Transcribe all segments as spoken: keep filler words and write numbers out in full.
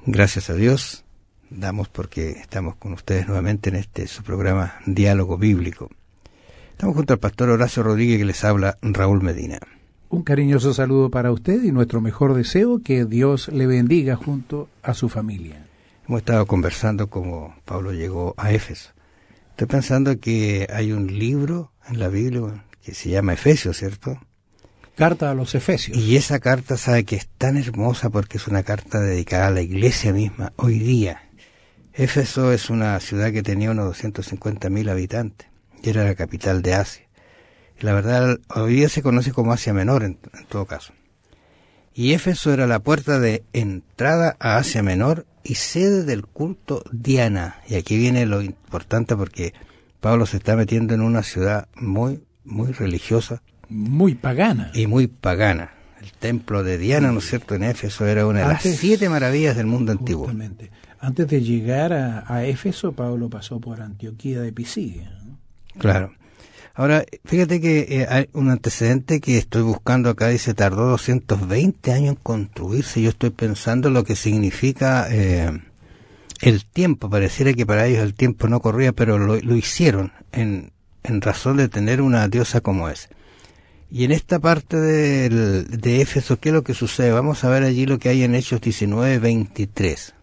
Gracias a Dios, damos porque estamos con ustedes nuevamente en este su programa Diálogo Bíblico. Estamos junto al pastor Horacio Rodríguez, que les habla Raúl Medina. Un cariñoso saludo para usted y nuestro mejor deseo, que Dios le bendiga junto a su familia. Hemos estado conversando como Pablo llegó a Éfeso. Estoy pensando que hay un libro en la Biblia que se llama Efesios, ¿cierto? Carta a los Efesios. Y esa carta, sabe que es tan hermosa porque es una carta dedicada a la iglesia misma hoy día. Éfeso es una ciudad que tenía unos doscientos cincuenta mil habitantes y era la capital de Asia. Y la verdad, hoy día se conoce como Asia Menor en, en todo caso. Y Éfeso era la puerta de entrada a Asia Menor y sede del culto Diana. Y aquí viene lo importante porque Pablo se está metiendo en una ciudad muy, muy religiosa. Muy pagana. Y muy pagana. El templo de Diana, ¿no es cierto?, en Éfeso era una de Antes, las siete maravillas del mundo antiguo. Justamente. Antes de llegar a, a Éfeso, Pablo pasó por Antioquía de Pisidia, ¿no? Claro. Ahora, fíjate que eh, hay un antecedente que estoy buscando acá, dice, tardó doscientos veinte años en construirse. Yo estoy pensando lo que significa eh, el tiempo. Pareciera que para ellos el tiempo no corría, pero lo, lo hicieron en, en razón de tener una diosa como esa. Y en esta parte del, de Éfeso, ¿qué es lo que sucede? Vamos a ver allí lo que hay en Hechos diecinueve veintitrés.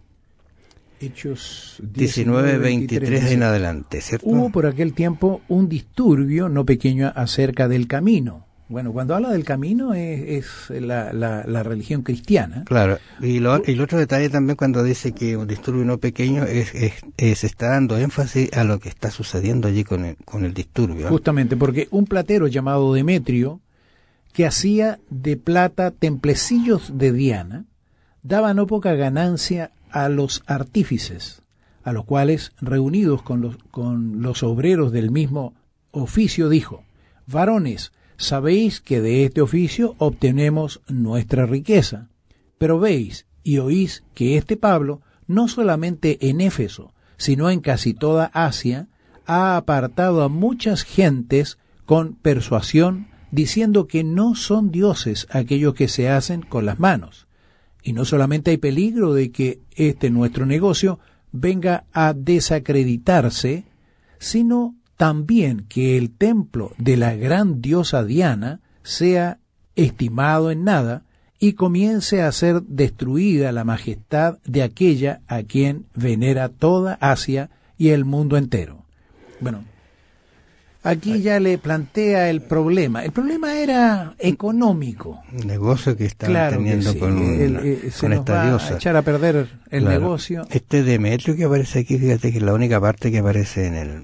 Hechos diecinueve veintitrés en adelante, ¿cierto? Hubo por aquel tiempo un disturbio no pequeño acerca del camino. Bueno, cuando habla del camino es, es la, la, la religión cristiana. Claro, y, lo, y el otro detalle también cuando dice que un disturbio no pequeño es, es, es está dando énfasis a lo que está sucediendo allí con el, con el disturbio. Justamente, porque un platero llamado Demetrio, que hacía de plata templecillos de Diana, daba no poca ganancia a los artífices, a los cuales, reunidos con los, con los obreros del mismo oficio, dijo: varones, sabéis que de este oficio obtenemos nuestra riqueza, pero veis y oís que este Pablo, no solamente en Éfeso, sino en casi toda Asia, ha apartado a muchas gentes con persuasión, diciendo que no son dioses aquellos que se hacen con las manos. Y no solamente hay peligro de que este nuestro negocio venga a desacreditarse, sino también que el templo de la gran diosa Diana sea estimado en nada y comience a ser destruida la majestad de aquella a quien venera toda Asia y el mundo entero. Bueno, aquí ya le plantea el problema. El problema era económico. Un negocio que estaban claro teniendo sí. con, el, una, el, se con nos esta va diosa. A echar a perder el claro. negocio. Este Demetrio que aparece aquí, fíjate que es la única parte que aparece en el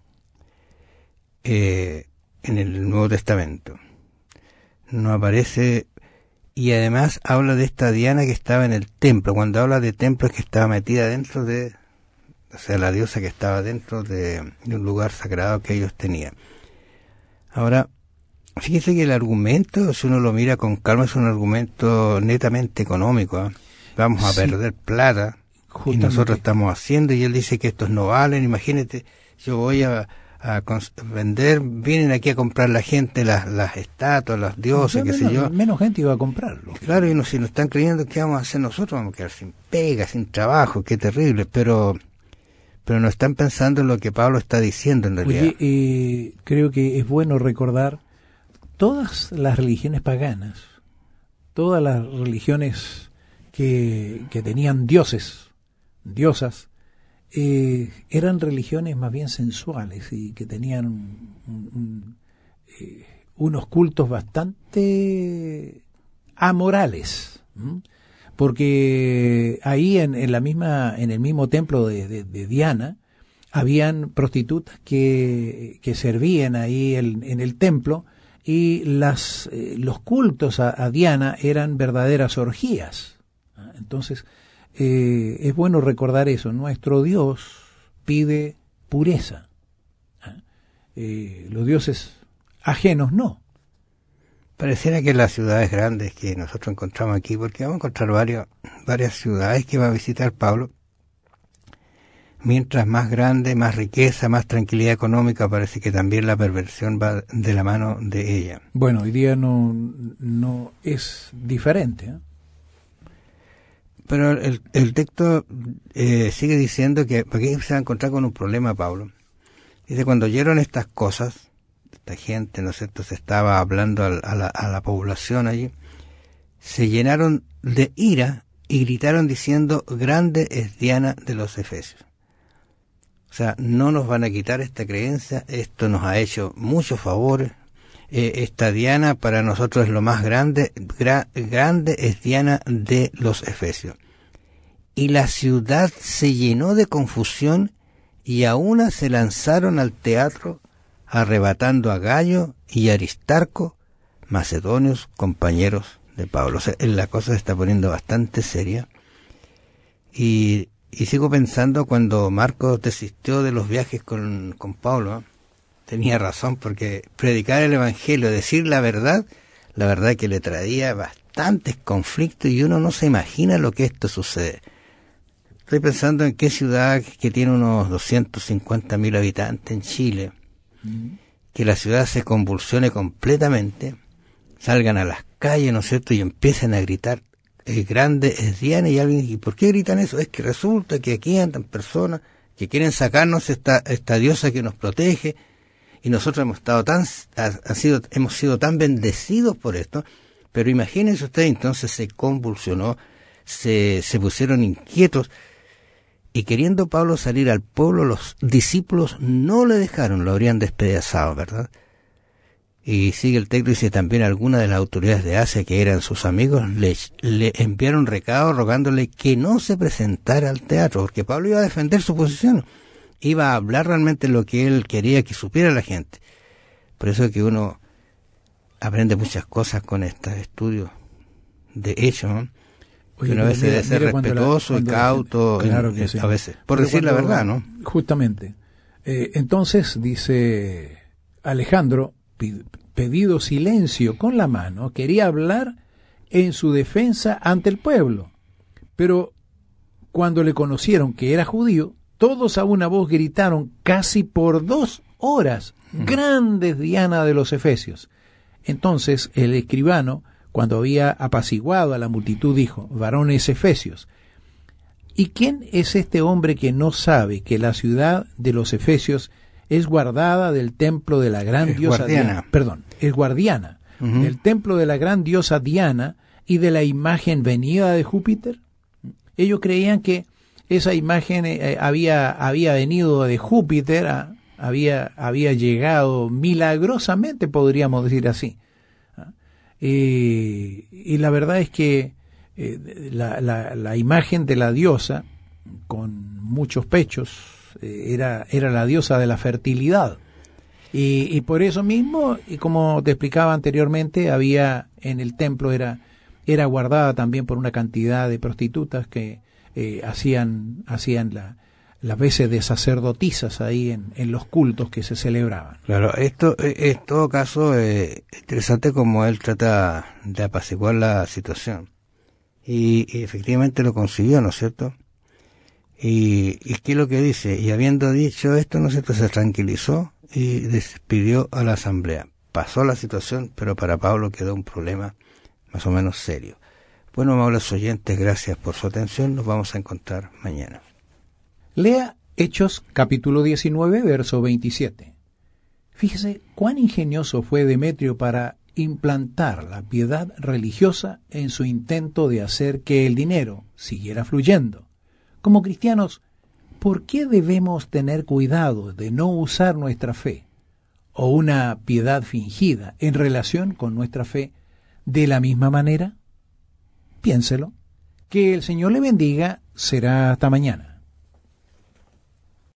eh, en el Nuevo Testamento. No aparece, y además habla de esta Diana que estaba en el templo. Cuando habla de templo es que estaba metida dentro de, o sea, la diosa que estaba dentro de, de un lugar sagrado que ellos tenían. Ahora, fíjese que el argumento, si uno lo mira con calma, es un argumento netamente económico, ¿eh? Vamos a sí. perder plata, justamente. Y nosotros estamos haciendo, y él dice que estos no valen. Imagínate, yo voy a, a vender, vienen aquí a comprar la gente las, las estatuas, las diosas, no, qué menos, sé yo. Menos gente iba a comprarlo. Claro, y no, si nos están creyendo, ¿qué vamos a hacer nosotros? Vamos a quedar sin pega, sin trabajo, qué terrible, pero... pero no están pensando en lo que Pablo está diciendo en realidad. Oye, eh, creo que es bueno recordar todas las religiones paganas, todas las religiones que, que tenían dioses, diosas, eh, eran religiones más bien sensuales y que tenían un, un, un, eh, unos cultos bastante amorales, ¿m? Porque ahí en, en la misma, en el mismo templo de, de, de Diana, habían prostitutas que, que servían ahí el, en el templo, y las, eh, los cultos a, a Diana eran verdaderas orgías. Entonces, eh, es bueno recordar eso. Nuestro Dios pide pureza. Eh, los dioses ajenos no. Pareciera que las ciudades grandes que nosotros encontramos aquí, porque vamos a encontrar varios, varias ciudades que va a visitar Pablo, mientras más grande, más riqueza, más tranquilidad económica, parece que también la perversión va de la mano de ella. Bueno, hoy día no, no es diferente, ¿eh? Pero el, el texto eh, sigue diciendo que, porque se va a encontrar con un problema, Pablo. Dice, cuando oyeron estas cosas, esta gente, ¿no es cierto?, se estaba hablando a, a, la, a la población allí, se llenaron de ira y gritaron diciendo, grande es Diana de los Efesios. O sea, no nos van a quitar esta creencia, esto nos ha hecho muchos favores. Eh, esta Diana para nosotros es lo más grande, gra, grande es Diana de los Efesios. Y la ciudad se llenó de confusión y a una se lanzaron al teatro arrebatando a Gayo y Aristarco, macedonios, compañeros de Pablo. O sea, la cosa se está poniendo bastante seria. Y, y sigo pensando cuando Marcos desistió de los viajes con, con Pablo, ¿eh? Tenía razón, porque predicar el Evangelio, decir la verdad, la verdad que le traía bastantes conflictos y uno no se imagina lo que esto sucede. Estoy pensando en qué ciudad que tiene unos doscientos cincuenta mil habitantes en Chile, mm. que la ciudad se convulsione completamente, salgan a las calles, ¿no es cierto?, y empiecen a gritar, el grande es Diana, y alguien, ¿y por qué gritan eso? Es que resulta que aquí andan personas que quieren sacarnos esta, esta diosa que nos protege, y nosotros hemos estado tan, ha, ha sido, hemos sido tan bendecidos por esto, pero imagínense ustedes, entonces se convulsionó, se, se pusieron inquietos, y queriendo Pablo salir al pueblo, los discípulos no le dejaron, lo habrían despedazado, ¿verdad? Y sigue el texto, dice también algunas de las autoridades de Asia, que eran sus amigos, le, le enviaron recado rogándole que no se presentara al teatro, porque Pablo iba a defender su posición, iba a hablar realmente lo que él quería que supiera la gente. Por eso es que uno aprende muchas cosas con estos estudios de hecho, ¿no? Oye, uno a veces debe ser respetuoso la, y cauto, la, claro en, que sí. a veces, por pero decir cuando, la verdad, ¿no? Justamente. Eh, entonces, dice Alejandro, pedido silencio con la mano, quería hablar en su defensa ante el pueblo. Pero cuando le conocieron que era judío, todos a una voz gritaron casi por dos horas, mm. grandes Diana de los Efesios. Entonces el escribano, cuando había apaciguado a la multitud, dijo, varones efesios, ¿y quién es este hombre que no sabe que la ciudad de los Efesios es guardada del templo de la gran es diosa guardiana. Diana? Perdón, es guardiana uh-huh. del templo de la gran diosa Diana y de la imagen venida de Júpiter. Ellos creían que esa imagen eh, había, había venido de Júpiter, a, había, había llegado milagrosamente, podríamos decir así. ¿Ah? Y, y la verdad es que eh, la, la, la imagen de la diosa, con muchos pechos, eh, era, era la diosa de la fertilidad. Y, y por eso mismo, y como te explicaba anteriormente, había en el templo, era, era guardada también por una cantidad de prostitutas que Eh, hacían hacían la, las veces de sacerdotisas ahí en, en los cultos que se celebraban. Claro, esto en todo caso es eh, interesante como él trata de apaciguar la situación. Y, y efectivamente lo consiguió, ¿no es cierto? Y, y ¿qué es lo que dice? Y habiendo dicho esto, ¿no es cierto?, se tranquilizó y despidió a la asamblea. Pasó la situación, pero para Pablo quedó un problema más o menos serio. Bueno, amables oyentes, gracias por su atención. Nos vamos a encontrar mañana. Lea Hechos capítulo diecinueve, verso veintisiete. Fíjese cuán ingenioso fue Demetrio para implantar la piedad religiosa en su intento de hacer que el dinero siguiera fluyendo. Como cristianos, ¿por qué debemos tener cuidado de no usar nuestra fe o una piedad fingida en relación con nuestra fe de la misma manera? Piénselo. Que el Señor le bendiga. Será hasta mañana.